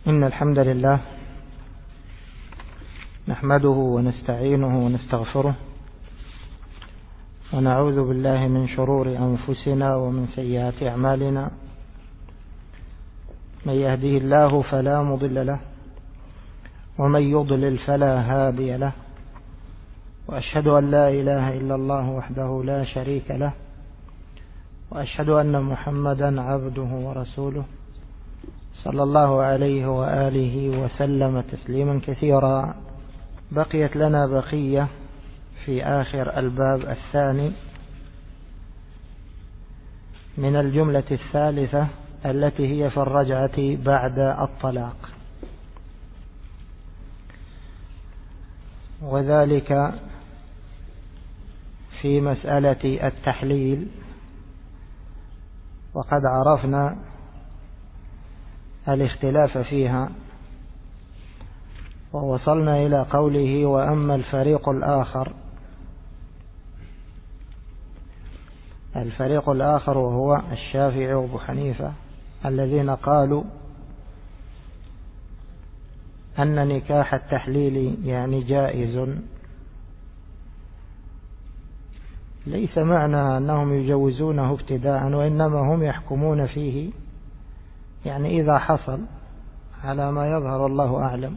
إن الحمد لله نحمده ونستعينه ونستغفره ونعوذ بالله من شرور أنفسنا ومن سيئات أعمالنا. من يهده الله فلا مضل له ومن يضلل فلا هادي له، وأشهد أن لا إله إلا الله وحده لا شريك له، وأشهد أن محمدا عبده ورسوله صلى الله عليه وآله وسلم تسليما كثيرا. بقيت لنا بقية في آخر الباب الثاني من الجملة الثالثة التي هي في الرجعة بعد الطلاق، وذلك في مسألة التحليل. وقد عرفنا الاختلاف فيها، ووصلنا إلى قوله: وأما الفريق الآخر وهو الشافعي وأبو حنيفة، الذين قالوا أن نكاح التحليل يعني جائز. ليس معنى أنهم يجوزونه ابتداء، وإنما هم يحكمون فيه يعني إذا حصل على ما يظهر، الله أعلم.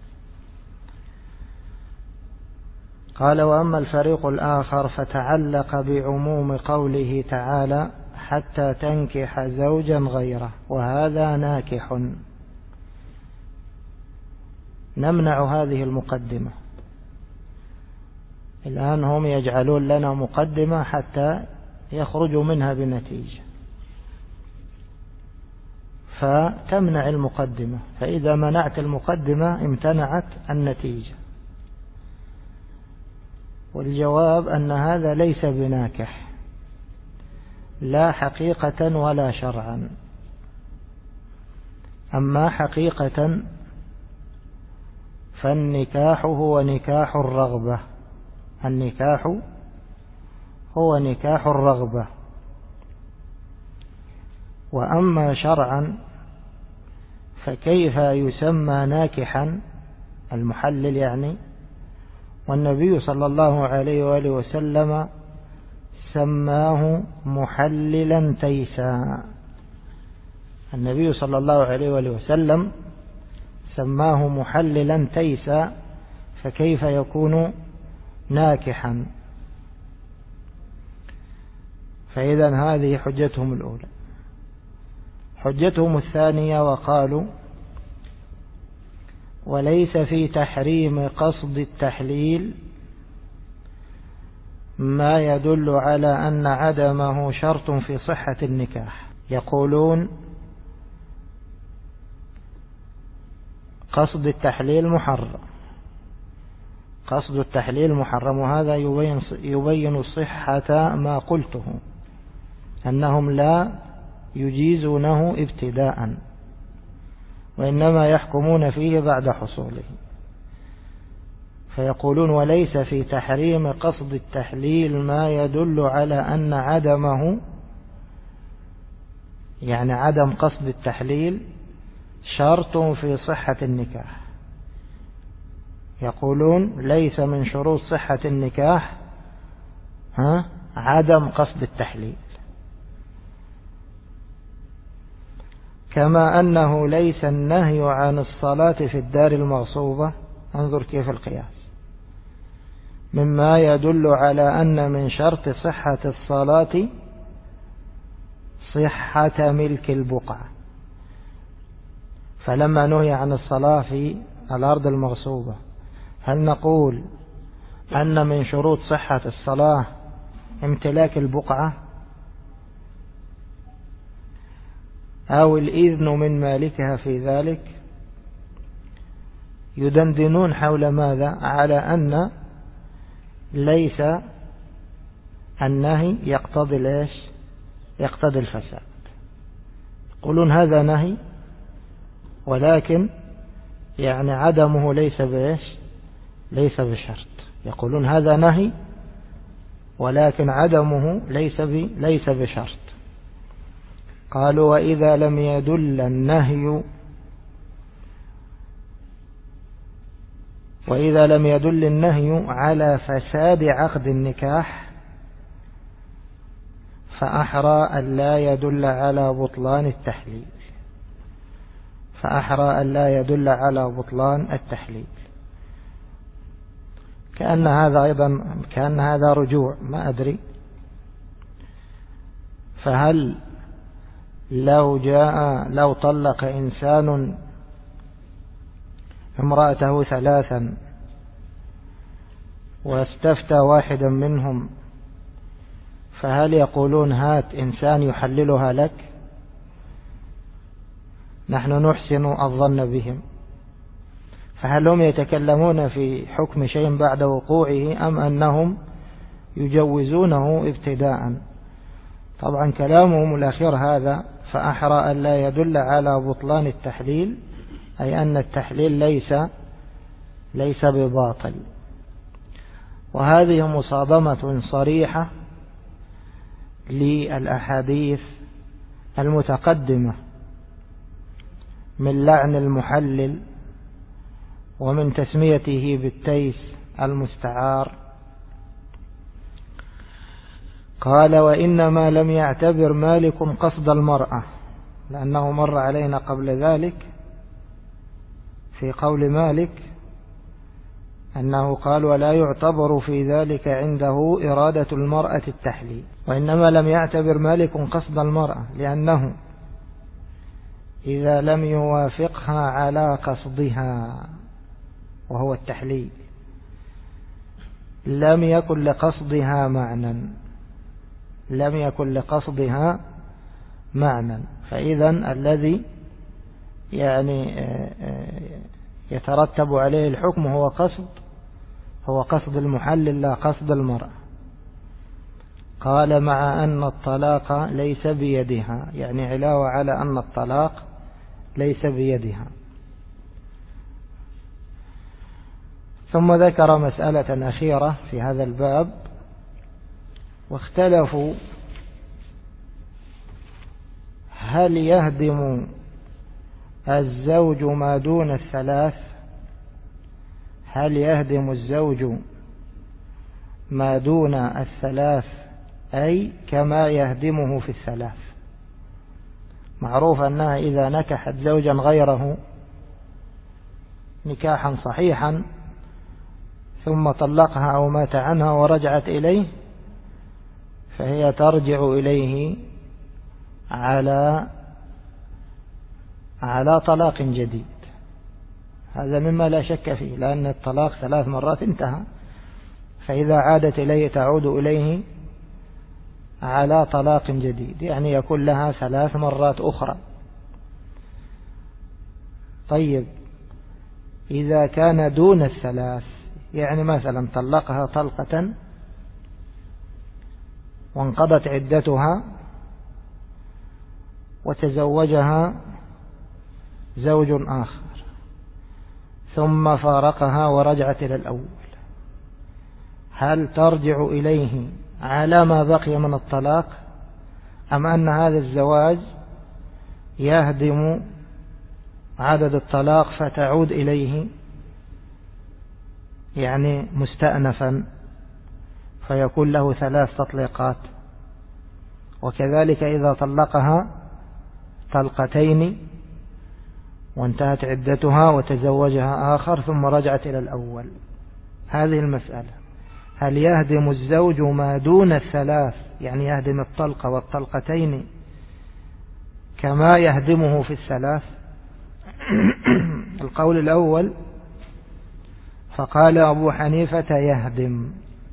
قال: وأما الفريق الآخر فتعلق بعموم قوله تعالى: حتى تنكح زوجا غيره، وهذا ناكح. نمنع هذه المقدمة. الآن هم يجعلون لنا مقدمة حتى يخرجوا منها بنتيجة، فتمنع المقدمة، فإذا منعت المقدمة امتنعت النتيجة. والجواب أن هذا ليس بناكح، لا حقيقة ولا شرعا. أما حقيقة فالنكاح هو نكاح الرغبة، النكاح هو نكاح الرغبة. وأما شرعا فكيف يسمى ناكحا المحلل يعني؟ والنبي صلى الله عليه وآله وسلم سماه محللا تيسا. النبي صلى الله عليه وآله وسلم سماه محللا تيسا، فكيف يكون ناكحا؟ فإذا هذه حجتهم الأولى. حجتهم الثانية: وقالوا: وليس في تحريم قصد التحليل ما يدل على أن عدمه شرط في صحة النكاح. يقولون قصد التحليل محرم، قصد التحليل محرم، وهذا يبين صحة ما قلته، أنهم لا يجيزونه ابتداء، وإنما يحكمون فيه بعد حصوله. فيقولون: وليس في تحريم قصد التحليل ما يدل على أن عدمه، يعني عدم قصد التحليل، شرط في صحة النكاح. يقولون ليس من شروط صحة النكاح عدم قصد التحليل، كما أنه ليس النهي عن الصلاة في الدار المغصوبة، انظر كيف القياس، مما يدل على أن من شرط صحة الصلاة صحة ملك البقعة. فلما نهي عن الصلاة في الأرض المغصوبة، هل نقول أن من شروط صحة الصلاة امتلاك البقعة أو الإذن من مالكها في ذلك؟ يدندنون حول ماذا؟ على أن ليس النهي يقتضي ليش؟ يقتضي الفساد. يقولون هذا نهي، ولكن يعني عدمه ليس بإيش؟ ليس بشرط. يقولون هذا نهي، ولكن عدمه ليس بشرط. قالوا: وإذا لم يدل النهي وإذا لم يدل النهي على فساد عقد النكاح فأحرى أن لا يدل على بطلان التحليل، فأحرى أن لا يدل على بطلان التحليل. كأن هذا أيضا كأن هذا رجوع، ما أدري. فهل لو طلق إنسان امرأته 3 واستفتى واحدا منهم، فهل يقولون هات إنسان يحللها لك؟ نحن نحسن الظن بهم، فهل هم يتكلمون في حكم شيء بعد وقوعه أم أنهم يجوزونه ابتداء؟ طبعا كلامهم الأخير هذا فأحرى أن لا يدل على بطلان التحليل، أي أن التحليل ليس بباطل. وهذه مصادمة صريحة للأحاديث المتقدمة من لعن المحلل ومن تسميته بالتيس المستعار. قال: وإنما لم يعتبر مالك قصد المرأة، لأنه مر علينا قبل ذلك في قول مالك أنه قال: ولا يعتبر في ذلك عنده إرادة المرأة التحليل. وإنما لم يعتبر مالك قصد المرأة لأنه إذا لم يوافقها على قصدها وهو التحليل لم يكن لقصدها معنى، فإذا الذي يترتب عليه الحكم هو قصد المحلل لا قصد المرأة. قال: مع أن الطلاق ليس بيدها، يعني علاوة على أن الطلاق ليس بيدها. ثم ذكر مسألة أخيرة في هذا الباب، واختلفوا هل يهدم الزوج ما دون 3؟ هل يهدم الزوج ما دون 3 أي كما يهدمه في 3؟ معروف أنها إذا نكحت زوجا غيره نكاحا صحيحا ثم طلقها أو مات عنها ورجعت إليه، فهي ترجع إليه على طلاق جديد. هذا مما لا شك فيه، لأن الطلاق 3 مرات انتهى، فإذا عادت إليه تعود إليه على طلاق جديد، يعني يكون لها 3 مرات أخرى. طيب إذا كان دون 3، يعني مثلا طلقها طلقة وانقضت عدتها وتزوجها زوج آخر ثم فارقها ورجعت إلى الأول، هل ترجع إليه على ما بقي من الطلاق، أم أن هذا الزواج يهدم عدد الطلاق فتعود إليه يعني مستأنفا فيكون له 3 تطليقات؟ وكذلك إذا طلقها طلقتين وانتهت عدتها وتزوجها آخر ثم رجعت إلى الأول، هذه المسألة هل يهدم الزوج ما دون 3، يعني يهدم الطلقة والطلقتين كما يهدمه في 3؟ القول الأول فقال أبو حنيفة يهدم،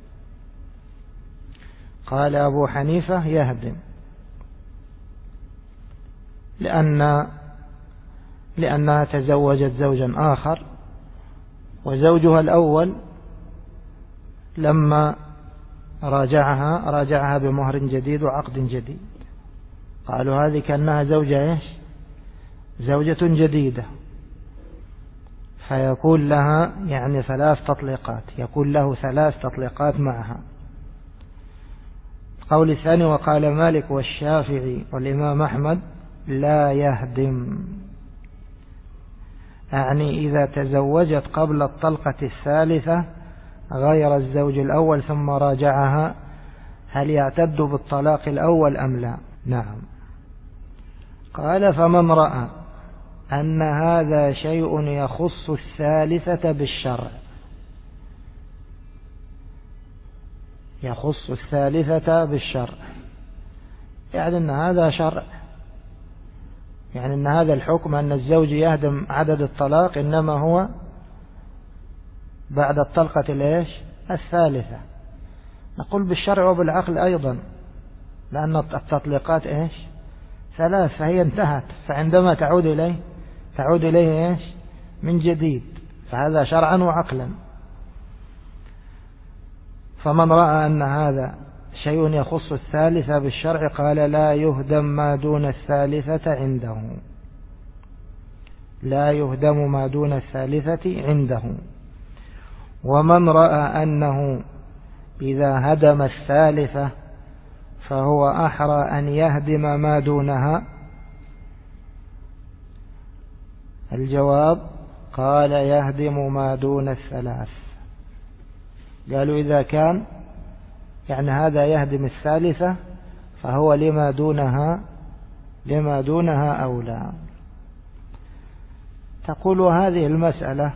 قال أبو حنيفة يهدم لأنها تزوجت زوجا آخر، وزوجها الأول لما راجعها بمهر جديد وعقد جديد. قالوا هذه كأنها زوجة جديدة، فيكون لها يعني 3 تطليقات، يكون له 3 تطليقات معها. القول الثاني وقال مالك والشافعي والإمام أحمد لا يهدم، يعني إذا تزوجت قبل الطلقة الثالثة غير الزوج الأول ثم راجعها هل يعتد بالطلاق الأول أم لا؟ نعم. قال فمن رأى أن هذا شيء يخص الثالثة بالشرع، يخص الثالثة بالشرع، يعني أن هذا شرع، يعني أن هذا الحكم أن الزوج يهدم عدد الطلاق إنما هو بعد الطلقة الثالثة. نقول بالشرع وبالعقل أيضا، لأن التطليقات ثلاث، فهي انتهت، فعندما تعود إليه من جديد، فهذا شرعا وعقلا. فمن رأى أن هذا شيء يخص الثالثة بالشرع قال لا يهدم ما دون الثالثة عنده، لا يهدم ما دون الثالثة عنده. ومن رأى أنه إذا هدم الثالثة فهو أحرى أن يهدم ما دونها، الجواب قال يهدم ما دون الثلاث. قالوا إذا كان يعني هذا يهدم الثالثة فهو لما دونها أولى. تقول هذه المسألة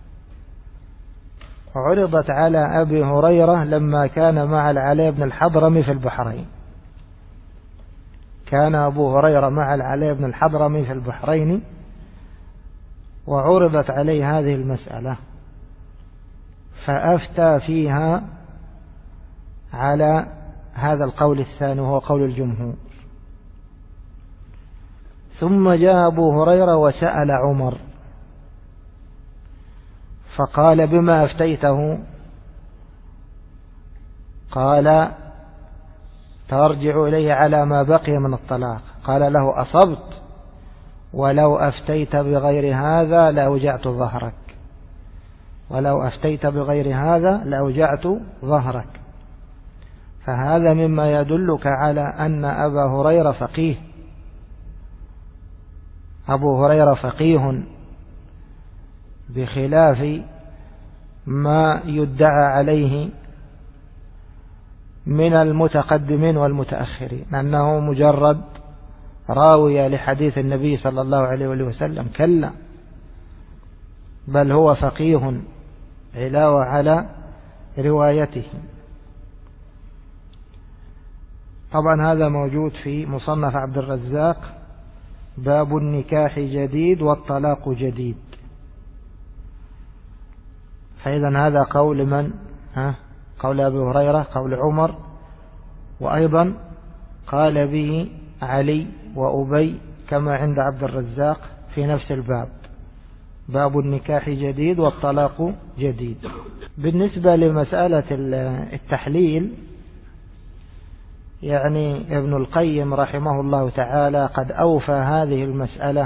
عرضت على أبي هريرة لما كان مع العلاء بن الحضرمي في البحرين. كان أبو هريرة مع العلاء بن الحضرمي في البحرين وعرضت عليه هذه المسألة فأفتى فيها على هذا القول الثاني وهو قول الجمهور. ثم جاء أبو هريرة وسأل عمر فقال بما أفتيته؟ قال ترجع إليه على ما بقي من الطلاق. قال له أصبت، ولو أفتيت بغير هذا لأوجعت ظهرك، ولو أفتيت بغير هذا لأوجعت ظهرك. فهذا مما يدلك على أن أبا هريرة فقيه. أبو هريرة فقيه بخلاف ما يدعى عليه من المتقدمين والمتأخرين أنه مجرد راوي لحديث النبي صلى الله عليه وسلم. كلا، بل هو فقيه علاوة على روايته. طبعا هذا موجود في مصنف عبد الرزاق، باب النكاح جديد والطلاق جديد. فإذا هذا قول من؟ قول أبي هريرة، قول عمر، وأيضا قال به علي وأبي كما عند عبد الرزاق في نفس الباب، باب النكاح جديد والطلاق جديد. بالنسبة لمسألة التحليل، يعني ابن القيم رحمه الله تعالى قد أوفى هذه المسألة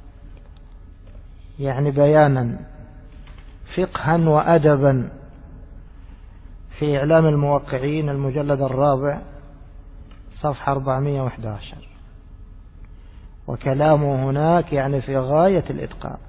يعني بيانا فقها وأدبا في إعلام الموقعين المجلد 4 صفحة 411، وكلامه هناك يعني في غاية الإتقان،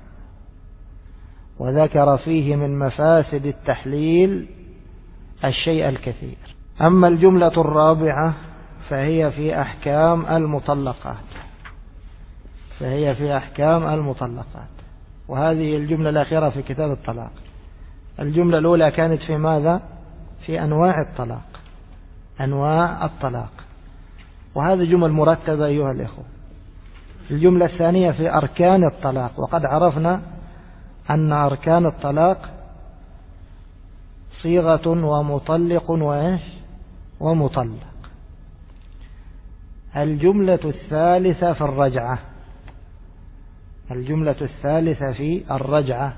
وذكر فيه من مفاسد التحليل الشيء الكثير. أما الجملة الرابعة فهي في أحكام المطلقات، فهي في أحكام المطلقات، وهذه الجملة الأخيرة في كتاب الطلاق. الجملة الأولى كانت في ماذا؟ في أنواع الطلاق، أنواع الطلاق، وهذه جمل مرتبة أيها الإخوة. الجملة الثانية في أركان الطلاق، وقد عرفنا أن أركان الطلاق صيغة ومطلق ومطلق. الجملة الثالثة في الرجعة، الجملة الثالثة في الرجعة.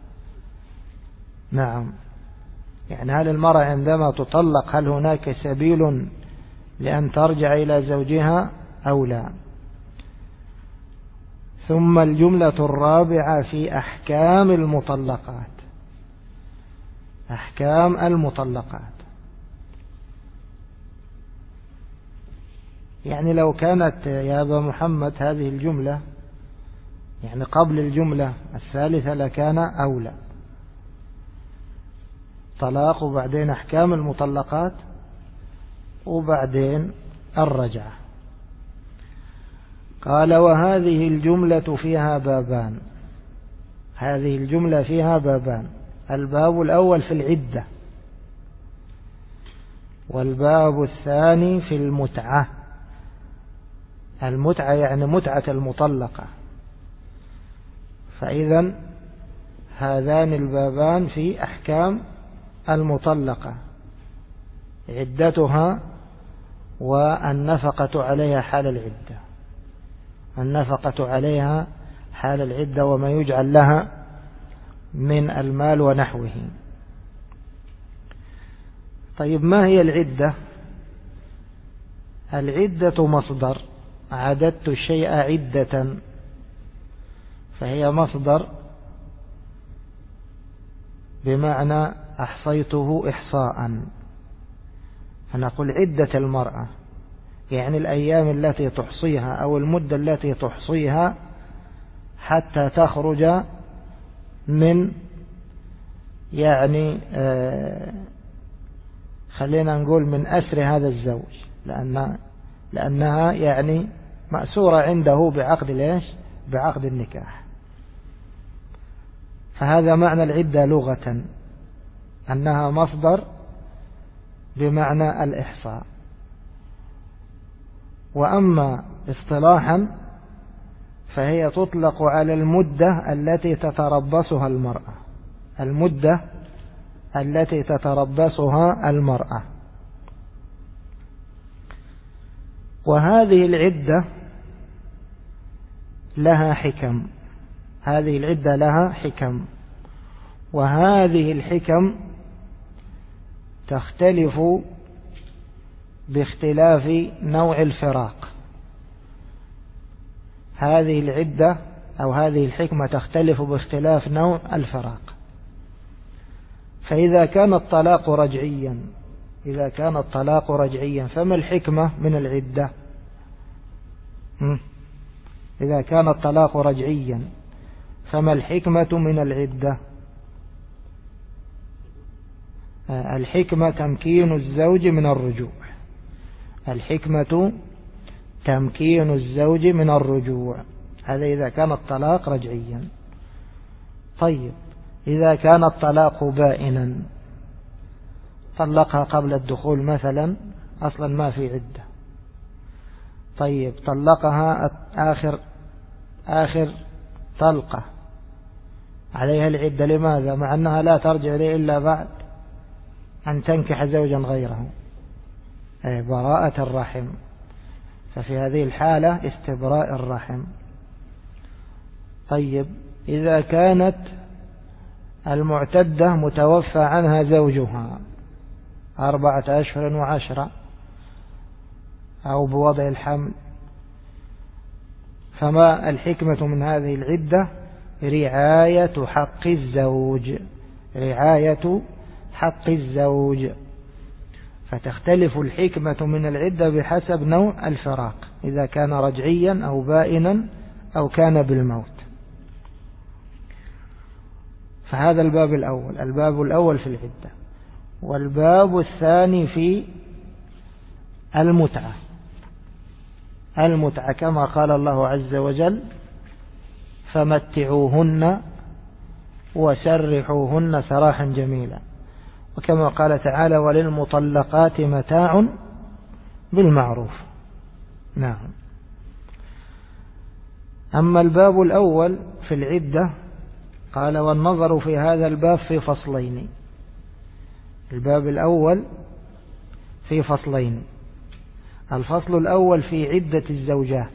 نعم، يعني هل المرأة عندما تطلق هل هناك سبيل لأن ترجع إلى زوجها أو لا؟ ثم الجملة الرابعة في أحكام المطلقات، أحكام المطلقات. يعني لو كانت يا أبا محمد هذه الجملة يعني قبل الجملة الثالثة لكان أولى، طلاق وبعدين أحكام المطلقات وبعدين الرجعة. قال وهذه الجملة فيها بابان. هذه الجملة فيها بابان، الباب الأول في العدة، والباب الثاني في المتعة. المتعة يعني متعة المطلقة. فإذا هذان البابان في أحكام المطلقة، عدتها والنفقة عليها حال العدة، النفقة عليها حال العدة وما يجعل لها من المال ونحوه. طيب ما هي العدة؟ العدة مصدر، عددت الشيء عدة، فهي مصدر بمعنى أحصيته إحصاء. فنقول عدة المرأة يعني الأيام التي تحصيها أو المدة التي تحصيها حتى تخرج من يعني خلينا نقول من أسر هذا الزوج، لأنها يعني مأسورة عنده بعقد ليش؟ بعقد النكاح. فهذا معنى العدة لغة، أنها مصدر بمعنى الإحصاء. وأما اصطلاحا فهي تطلق على المدة التي تتربصها المرأة، المدة التي تتربصها المرأة. وهذه العدة لها حكم، هذه العدة لها حكم، وهذه الحكم تختلف باختلاف نوع الفراق. هذه العدة أو هذه الحكمة تختلف باختلاف نوع الفراق. فإذا كان الطلاق رجعيا، إذا كان الطلاق رجعيا فما الحكمة من العدة؟ إذا كان الطلاق رجعيا فما الحكمة من العدة؟ الحكمة تمكين الزوج من الرجوع، الحكمة تمكين الزوج من الرجوع، هذا إذا كان الطلاق رجعيا. طيب إذا كان الطلاق بائنا، طلقها قبل الدخول مثلا، أصلا ما في عدة، طيب طلقها آخر طلقة، عليها العدة. لماذا؟ مع أنها لا ترجع إليه إلا بعد أن تنكح زوجا غيره، براءة الرحم. ففي هذه الحالة استبراء الرحم. طيب إذا كانت المعتدة متوفى عنها زوجها 4 أشهر و10 أو بوضع الحمل، فما الحكمة من هذه العدة؟ رعاية حق الزوج، رعاية حق الزوج. فتختلف الحكمة من العدة بحسب نوع الفراق، إذا كان رجعيا أو بائنا أو كان بالموت. فهذا الباب الأول، الباب الأول في العدة. والباب الثاني في المتعة. المتعة كما قال الله عز وجل: فمتعوهن وسرحوهن سراحا جميلا. وكما قال تعالى: وللمطلقات متاع بالمعروف. نعم. أما الباب الأول في العدة قال: والنظر في هذا الباب في فصلين. الباب الأول في فصلين. الفصل الأول في عدة الزوجات،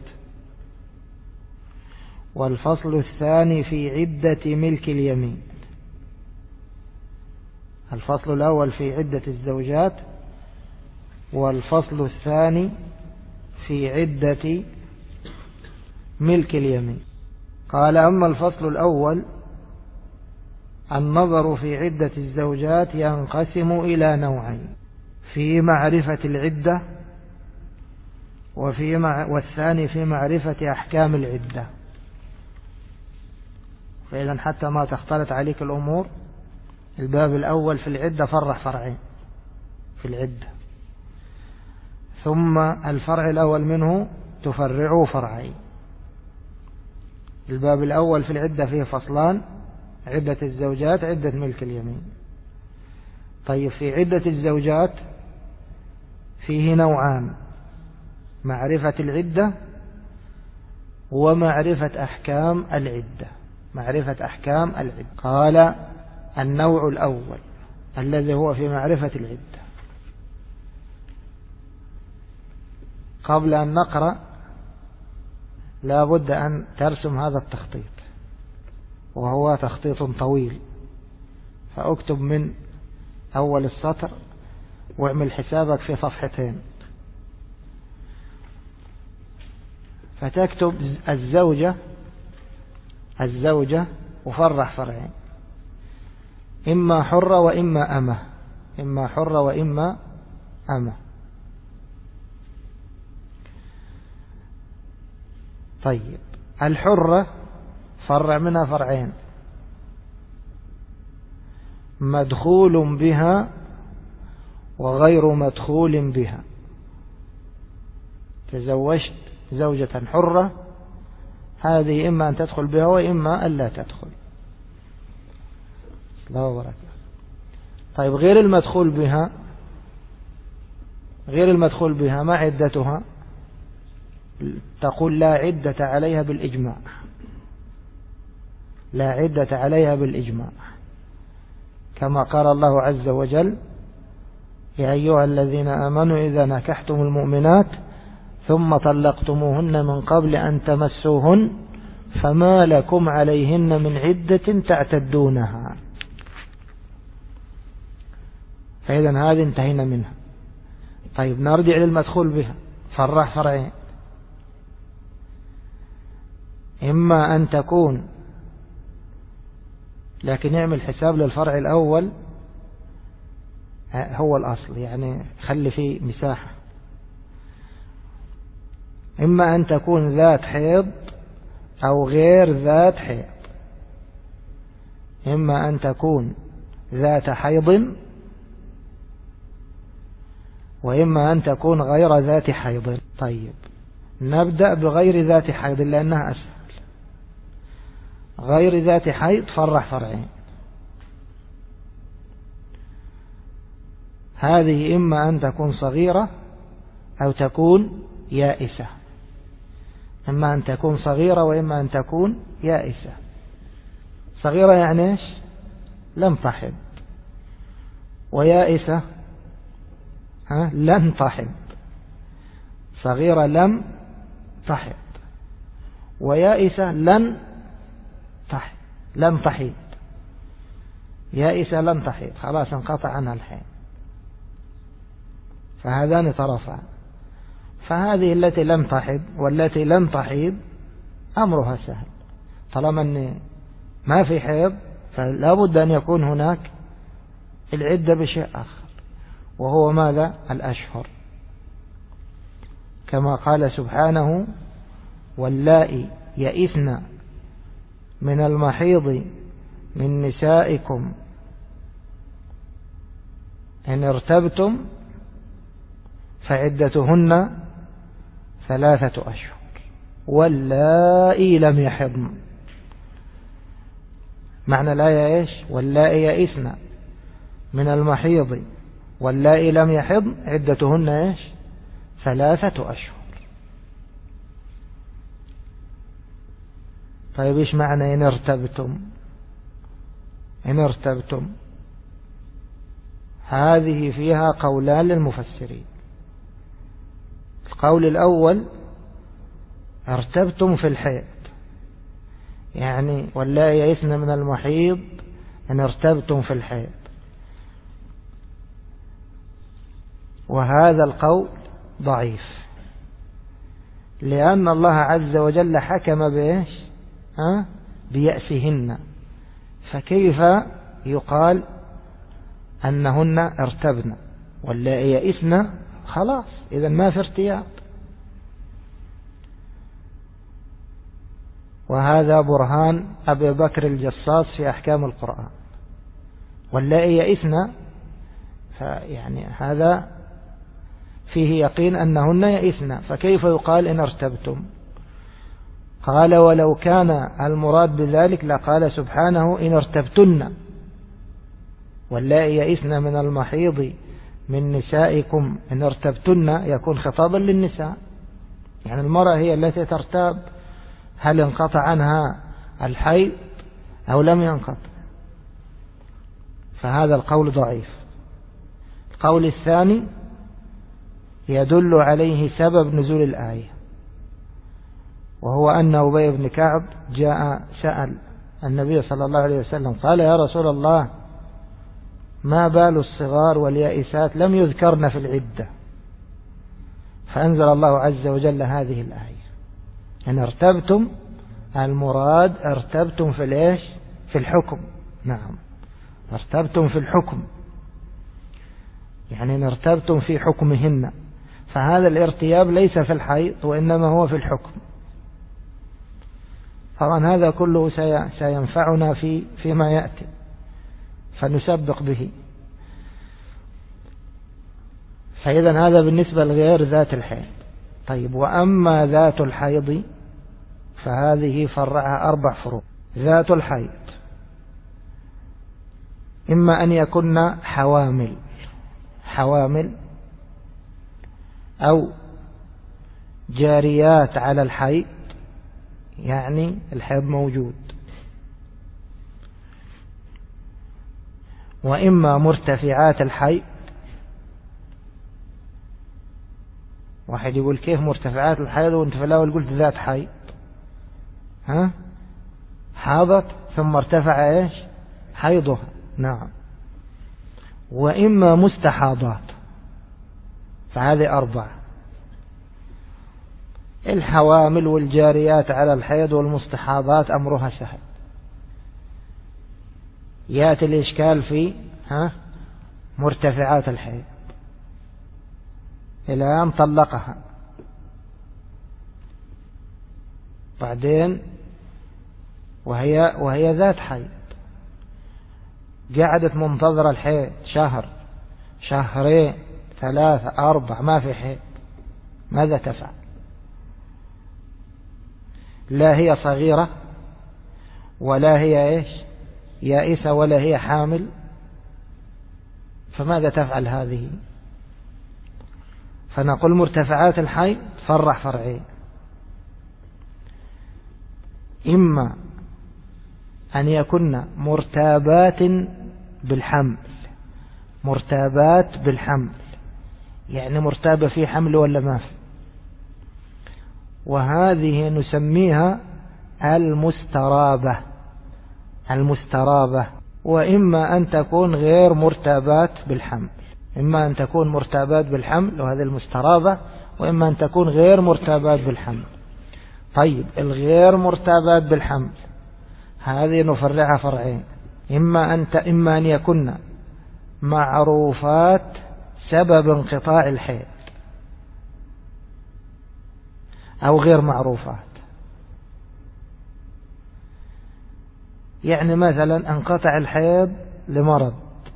والفصل الثاني في عدة ملك اليمين. الفصل الأول في عدة الزوجات، والفصل الثاني في عدة ملك اليمين. قال: أما الفصل الأول النظر في عدة الزوجات ينقسم إلى نوعين: في معرفة العدة، والثاني في معرفة أحكام العدة. فإذا حتى ما تختلط عليك الأمور، الباب الأول في العدة فرع فرعين في العدة، ثم الفرع الأول منه تفرعه فرعين. الباب الأول في العدة فيه فصلان: عدة الزوجات، عدة ملك اليمين. طيب في عدة الزوجات فيه نوعان: معرفة العدة ومعرفة أحكام العدة. معرفة أحكام العدة، قال: النوع الأول الذي هو في معرفة العدة. قبل أن نقرأ لا بد أن ترسم هذا التخطيط، وهو تخطيط طويل، فاكتب من أول السطر واعمل حسابك في صفحتين. فتكتب الزوجة وفرح فرعين: إما حرة وإما أمة. إما حرة وإما أمة. طيب الحرة فرع منها فرعين: مدخول بها وغير مدخول بها. تزوجت زوجة حرة، هذه إما أن تدخل بها وإما أن لا تدخل. الله أكبر. طيب غير المدخول بها ما عدتها؟ تقول: لا عدة عليها بالإجماع. لا عدة عليها بالإجماع، كما قال الله عز وجل: يا أيها الذين آمنوا إذا نكحتم المؤمنات ثم طلقتموهن من قبل أن تمسوهن فما لكم عليهن من عدة تعتدونها. فإذا هذه انتهينا منها. طيب نرجع للمدخول بها، فرع فرعين: إما أن تكون، لكن نعمل حساب للفرع الأول هو الأصل، يعني خلي فيه مساحة. إما أن تكون ذات حيض أو غير ذات حيض. إما أن تكون ذات حيض وإما أن تكون غير ذات حيض. طيب نبدأ بغير ذات حيض لأنها أسهل. غير ذات حيض فرع فرعين: هذه إما أن تكون صغيرة أو تكون يائسة. إما أن تكون صغيرة وإما أن تكون يائسة. صغيرة يعني إيش؟ لم تحض. ويائسة لن تحض. صغيرة لم تحض، ويائسة لم تحيض. يائسة لم تحيض، خلاص انقطع عنها الحيض، فهذان طرفان. فهذه التي لم تحض والتي لم تحيض أمرها سهل، طالما أن ما في حيض فلا بد أن يكون هناك العدة بشيء آخر، وهو ماذا؟ الأشهر، كما قال سبحانه: واللائي يئسن من المحيض من نسائكم إن ارتبتم فعدتهن 3 أشهر واللائي لم يحضن. معنى الآية إيش؟ واللائي يئسن من المحيض واللائي لم يحضن عدتهن إيش؟ 3 أشهر. طيب إيش معنى إن ارتبتم؟ إن ارتبتم هذه فيها قولان للمفسرين. القول الأول: ارتبتم في الحيض، يعني واللائي يئسن من المحيض إن ارتبتم في الحيض. وهذا القول ضعيف، لأن الله عز وجل حكم بإيش؟ بيأسهن، فكيف يقال أنهن ارتبن واللائي يئسن؟ خلاص إذن ما في ارتياب. وهذا برهان أبي بكر الجصاص في أحكام القرآن. واللائي يئسن، فيعني هذا فيه يقين أنهن يئسن، فكيف يقال إن ارتبتم؟ قال ولو كان المراد بذلك لقال سبحانه إن ارتبتن، واللائي يئسن من المحيض من نسائكم إن ارتبتن يكون خطابا للنساء، يعني المرأة هي التي ترتاب هل انقطع عنها الحيض أو لم ينقطع، فهذا القول ضعيف. القول الثاني يدل عليه سبب نزول الآية، وهو أن أبي بن كعب جاء سأل النبي صلى الله عليه وسلم قال يا رسول الله ما بال الصغار واليائسات لم يذكرن في العدة، فأنزل الله عز وجل هذه الآية إن ارتبتم، المراد ارتبتم في الإيش؟ في الحكم. نعم، ارتبتم في الحكم، يعني إن ارتبتم في حكمهن، فهذا الارتياب ليس في الحيض وإنما هو في الحكم. طبعا هذا كله سينفعنا فيما يأتي، فنسبق به. فإذا هذا بالنسبة لغير ذات الحيض. طيب، وأما ذات الحيض فهذه فرعها 4 فروع. ذات الحيض إما أن يكن حوامل أو جاريات على الحيض، يعني الحيض موجود، وإما مرتفعات الحيض. واحد يقول كيف مرتفعات الحيض وانت في الأول قلت ذات حيض؟ حاضت ثم ارتفع ايش؟ حيضها. نعم. وإما مستحاضات، فهذه 4. الحوامل والجاريات على الحيض والمستحاضات أمرها سهل. يأتي الإشكال في مرتفعات الحيض إلى أن طلقها، بعدين وهي ذات حيض قعدت منتظرة الحيض شهر، شهرين، 3، 4 ما في حيض، ماذا تفعل؟ لا هي صغيرة ولا هي ايش يائسة ولا هي حامل، فماذا تفعل هذه؟ فنقول مرتفعات الحيض فرع فرعين، إما أن يكن مرتابات بالحمل، مرتابات بالحمل يعني مرتابة في حمل ولا ما في، وهذه نسميها المسترابة. وإما أن تكون غير مرتابات بالحمل، إما أن تكون مرتابات بالحمل وهذه المسترابة، وإما أن تكون غير مرتابات بالحمل. طيب، الغير مرتابات بالحمل هذه نفرعها فرعين، إما أن يكن معروفات سبب انقطاع الحيض أو غير معروفات. يعني مثلا انقطع الحيض لمرض،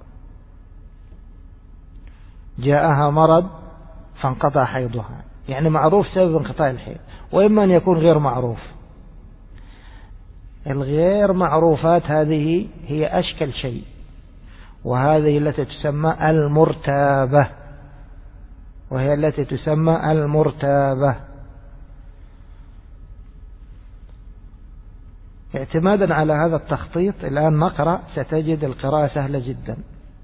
جاءها مرض فانقطع حيضها، يعني معروف سبب انقطاع الحيض. وإما أن يكون غير معروف. الغير معروفات هذه هي أشكل شيء، وهذه التي تسمى المرتابة، وهي التي تسمى المرتابة. اعتمادا على هذا التخطيط الآن نقرأ، ستجد القراءة سهلة جدا.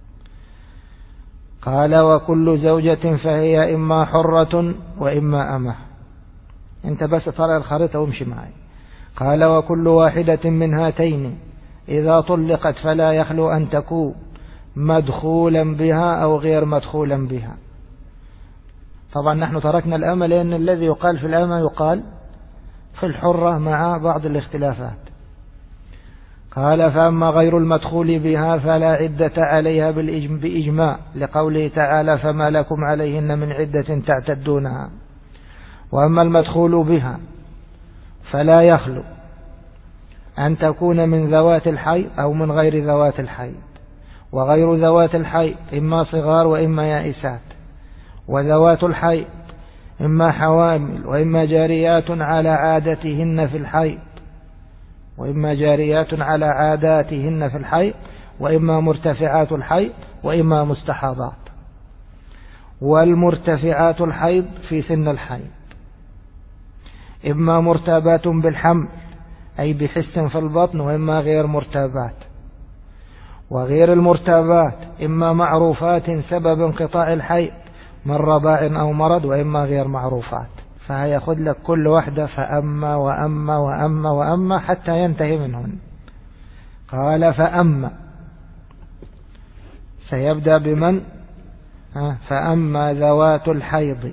قال وكل زوجة فهي إما حرة وإما أمة. انت بس طلع الخريطة وامشي معي. قال وكل واحدة من هاتين إذا طلقت فلا يخلو أن تكون مدخولا بها أو غير مدخولا بها. طبعا نحن تركنا الأمة لأن الذي يقال في الأمة يقال في الحرة مع بعض الاختلافات. قال فأما غير المدخول بها فلا عدة عليها بإجماع، لقوله تعالى فما لكم عليهن من عدة تعتدونها. وأما المدخول بها فلا يخلو أن تكون من ذوات الحيض أو من غير ذوات الحيض. وغير ذوات الحيض إما صغار وإما يائسات. وذوات الحيض إما حوامل وإما جاريات على عادتهن في الحيض، وإما جاريات على عاداتهن في الحيض، وإما مرتفعات الحيض، وإما مستحاضات. والمرتفعات الحيض في سن الحيض إما مرتابات بالحمل أي بحس في البطن، وإما غير مرتابات. وغير المرتابات إما معروفات سبب انقطاع الحيض من رضاع أو مرض، وإما غير معروفات. فهيأخذ لك كل واحدة فأما وأما وأما وأما حتى ينتهي منهن. قال فأما، سيبدأ بمن؟ فأما ذوات الحيض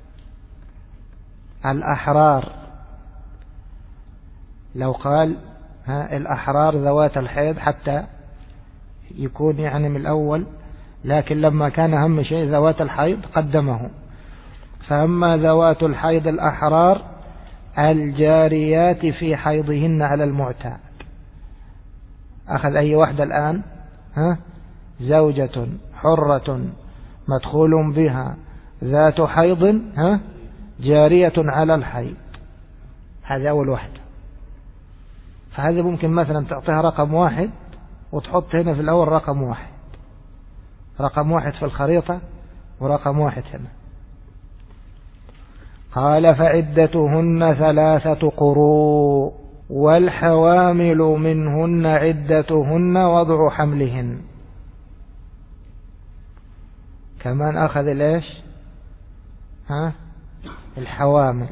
الأحرار. لو قال الأحرار ذوات الحيض حتى يكون يعني من الأول، لكن لما كان أهم شيء ذوات الحيض قدمه. فأما ذوات الحيض الأحرار الجاريات في حيضهن على المعتاد. أخذ أي واحدة الآن؟ زوجة حرة مدخول بها ذات حيض جارية على الحيض. هذا أول واحدة. فهذا ممكن مثلا تعطيها رقم 1 وتحط هنا في الأول رقم 1، رقم 1 في الخريطة ورقم 1 هنا. قال فعدتهن 3 قروء والحوامل منهن عدتهن وضع حملهن. كمان أخذ ليش الحوامل.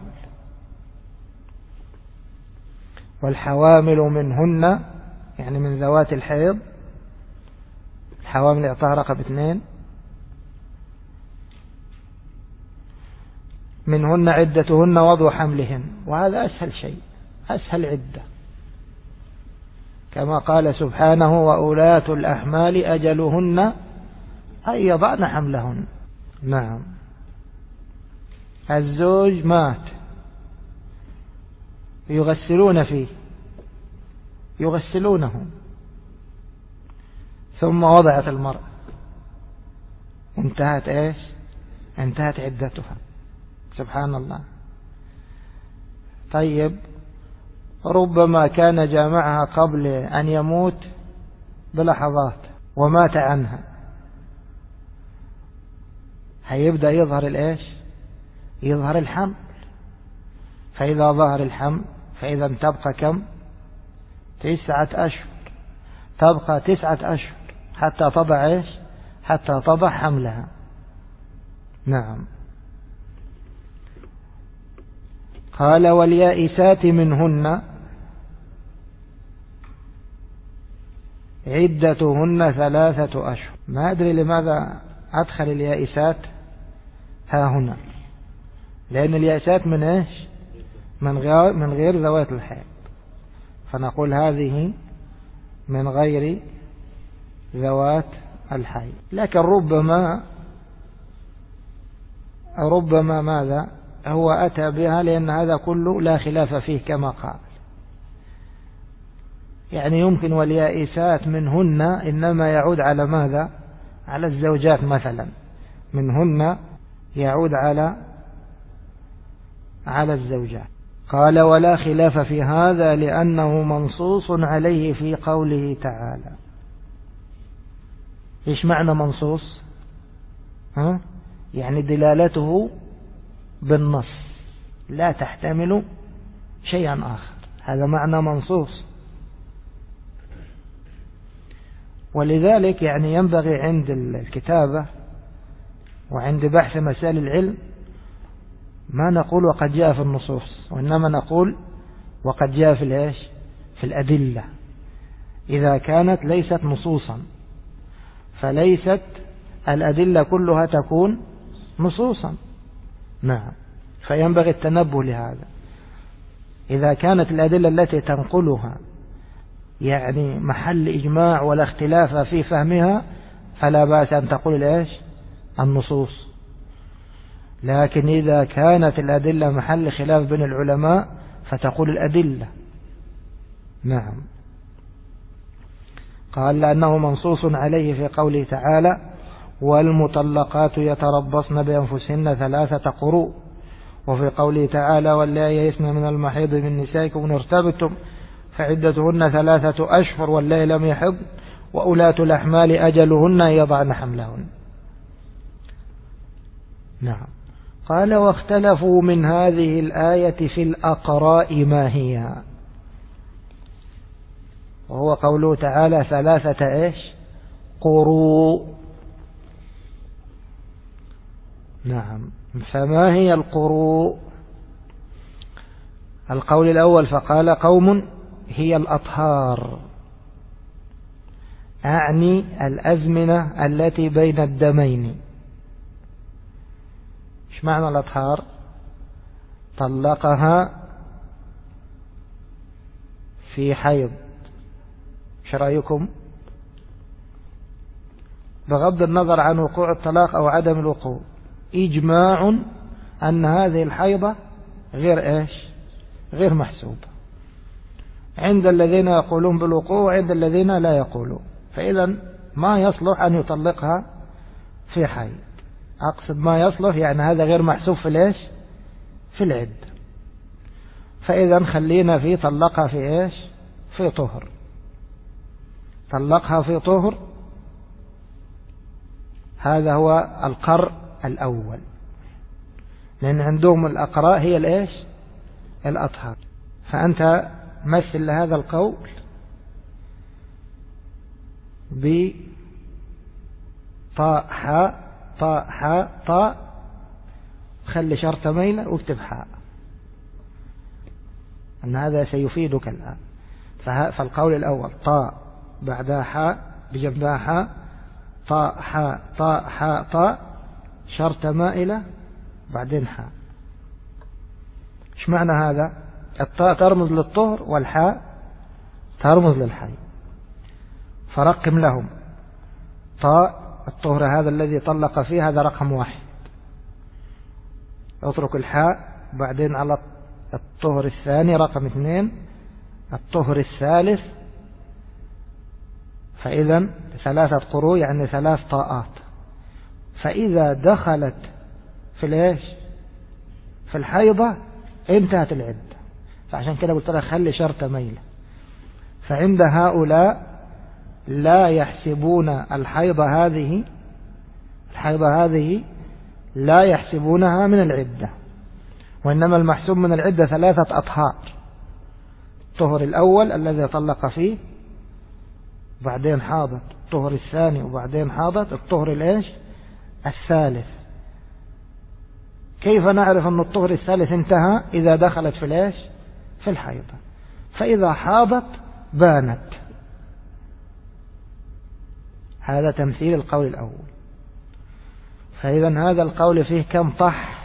والحوامل منهن يعني من ذوات الحيض. الحوامل يعطاها رقم 2. منهن عدتهن وضع حملهن، وهذا أسهل شيء، أسهل عدة، كما قال سبحانه وأولاة الأحمال أجلهن أن يضعن حملهن. نعم. الزوج مات يغسلون فيه، يغسلونه، ثم وضعت المرأة، انتهت ايش؟ انتهت عدتها. سبحان الله. طيب ربما كان جامعها قبل أن يموت بلحظات ومات عنها، هيبدأ يظهر الإيش؟ يظهر الحمل. فإذا ظهر الحمل فإذا تبقى كم؟ 9 أشهر. تبقى 9 أشهر حتى تضع إيش؟ حتى تضع حملها. نعم. قال واليائسات منهن عدتهن 3 أشهر. ما أدري لماذا أدخل اليائسات ها هنا، لأن اليائسات من إيش؟ من غير ذوات الحيض، فنقول هذه من غير ذوات الحيض. لكن ربما ماذا هو أتى بها، لأن هذا كله لا خلاف فيه كما قال. يعني يمكن واليائسات منهن إنما يعود على ماذا؟ على الزوجات مثلا، منهن يعود على الزوجات. قال ولا خلاف في هذا لأنه منصوص عليه في قوله تعالى. إيش معنى منصوص؟ يعني دلالته بالنص لا تحتمل شيئا آخر، هذا معنى منصوص. ولذلك يعني ينبغي عند الكتابة وعند بحث مسائل العلم ما نقول وقد جاء في النصوص، وإنما نقول وقد جاء في الإيش؟ في الأدلة. إذا كانت ليست نصوصا فليست الأدلة كلها تكون نصوصا. نعم. فينبغي التنبه لهذا. إذا كانت الأدلة التي تنقلها يعني محل إجماع ولا اختلاف في فهمها فلا بأس أن تقول الإيش؟ النصوص. لكن إذا كانت الأدلة محل خلاف بين العلماء فتقول الأدلة. نعم. قال لأنه منصوص عليه في قوله تعالى والمطلقات يتربصن بأنفسهن 3 قروء، وفي قوله تعالى واللائي يئسن من المحيض من نسائكم إن ارتبتم فعدتهن 3 أشهر واللائي لم يحض وأولاة الأحمال أجلهن يضعن حملهن. نعم. قال واختلفوا من هذه الآية في الأقراء ما هي، وهو قوله تعالى 3 قروء. نعم. فما هي القروء؟ القول الأول فقال قوم هي الأطهار، أعني الأزمنة التي بين الدمين. إيش معنى الأطهار؟ طلقها في حيض، إيش رأيكم؟ بغض النظر عن وقوع الطلاق أو عدم الوقوع، إجماع أن هذه الحيضة غير محسوبة عند الذين يقولون بالوقوع وعند الذين لا يقولون. فإذا ما يصلح أن يطلقها في حيض، أقصد ما يصلح يعني هذا غير محسوب في العدة. فإذا خلينا في طلقها في طهر، طلقها في طهر، هذا هو القرء الأول، لأن عندهم الأقراء هي الأطهار. فأنت مثل لهذا القول بطاء حاء طاء حاء طاء، خلي شرط ميلة واكتب حاء، أن هذا سيفيدك الآن. فالقول الأول طاء بعدها حاء بجنبها حاء، طاء حاء طاء حاء طاء، شرط مائلة بعدين حاء. ايش معنى هذا؟ الطاء ترمز للطهر والحاء ترمز للحي، فرقم لهم. طاء الطهر هذا الذي طلق فيه هذا رقم 1، اترك الحاء، بعدين على الطهر الثاني رقم 2، الطهر الثالث. فإذا 3 قروء يعني 3 طاءات. فإذا دخلت في الحيضة انتهت العدة. فعشان كده قلت لك خلي شرط ميلة. فعند هؤلاء لا يحسبون الحيضة هذه لا يحسبونها من العدة، وإنما المحسوب من العدة 3 أطهار: الطهر الأول الذي طلق فيه، بعدين حاضت الطهر الثاني، وبعدين حاضت الطهر الثالث. كيف نعرف أن الطهر الثالث انتهى؟ إذا دخلت في الحيضة. فإذا حاضت بانت. هذا تمثيل القول الأول. فإذا هذا القول فيه كم طح؟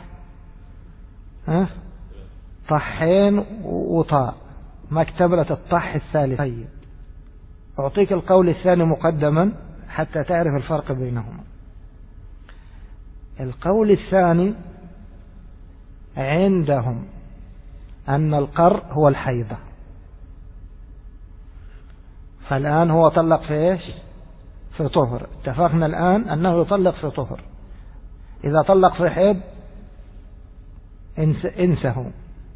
طحين وطاء، ما اكتملت الطح الثالث. طيب أعطيك القول الثاني مقدما حتى تعرف الفرق بينهما. القول الثاني عندهم أن القرء هو الحيضة. فالآن هو طلق في طهر. اتفقنا الآن أنه يطلق في طهر. إذا طلق في حيض انسه.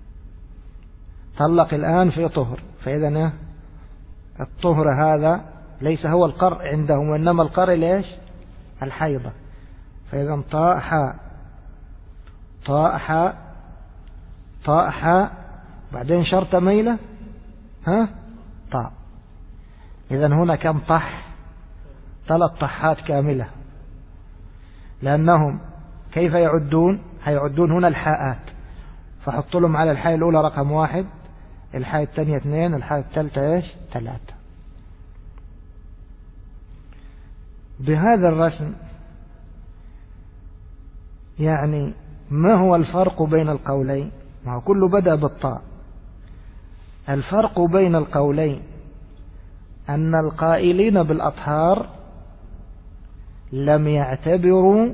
طلق الآن في طهر. فإذا الطهر هذا ليس هو القرء عندهم، وإنما القرء الحيضة. فإذا طاء حاء طاء حاء طاء حاء، بعدين شرط ميلة طاء. إذا هنا كم طح؟ 3 طحات كاملة. لأنهم كيف يعدون؟ هيعدون هنا الحاءات، فحط لهم على الحاء الأولى رقم 1، الحاء الثانية 2، الحاء الثالثة 3. بهذا الرسم يعني ما هو الفرق بين القولين؟ ما هو كله بدأ بالطاء. الفرق بين القولين أن القائلين بالأطهار لم يعتبروا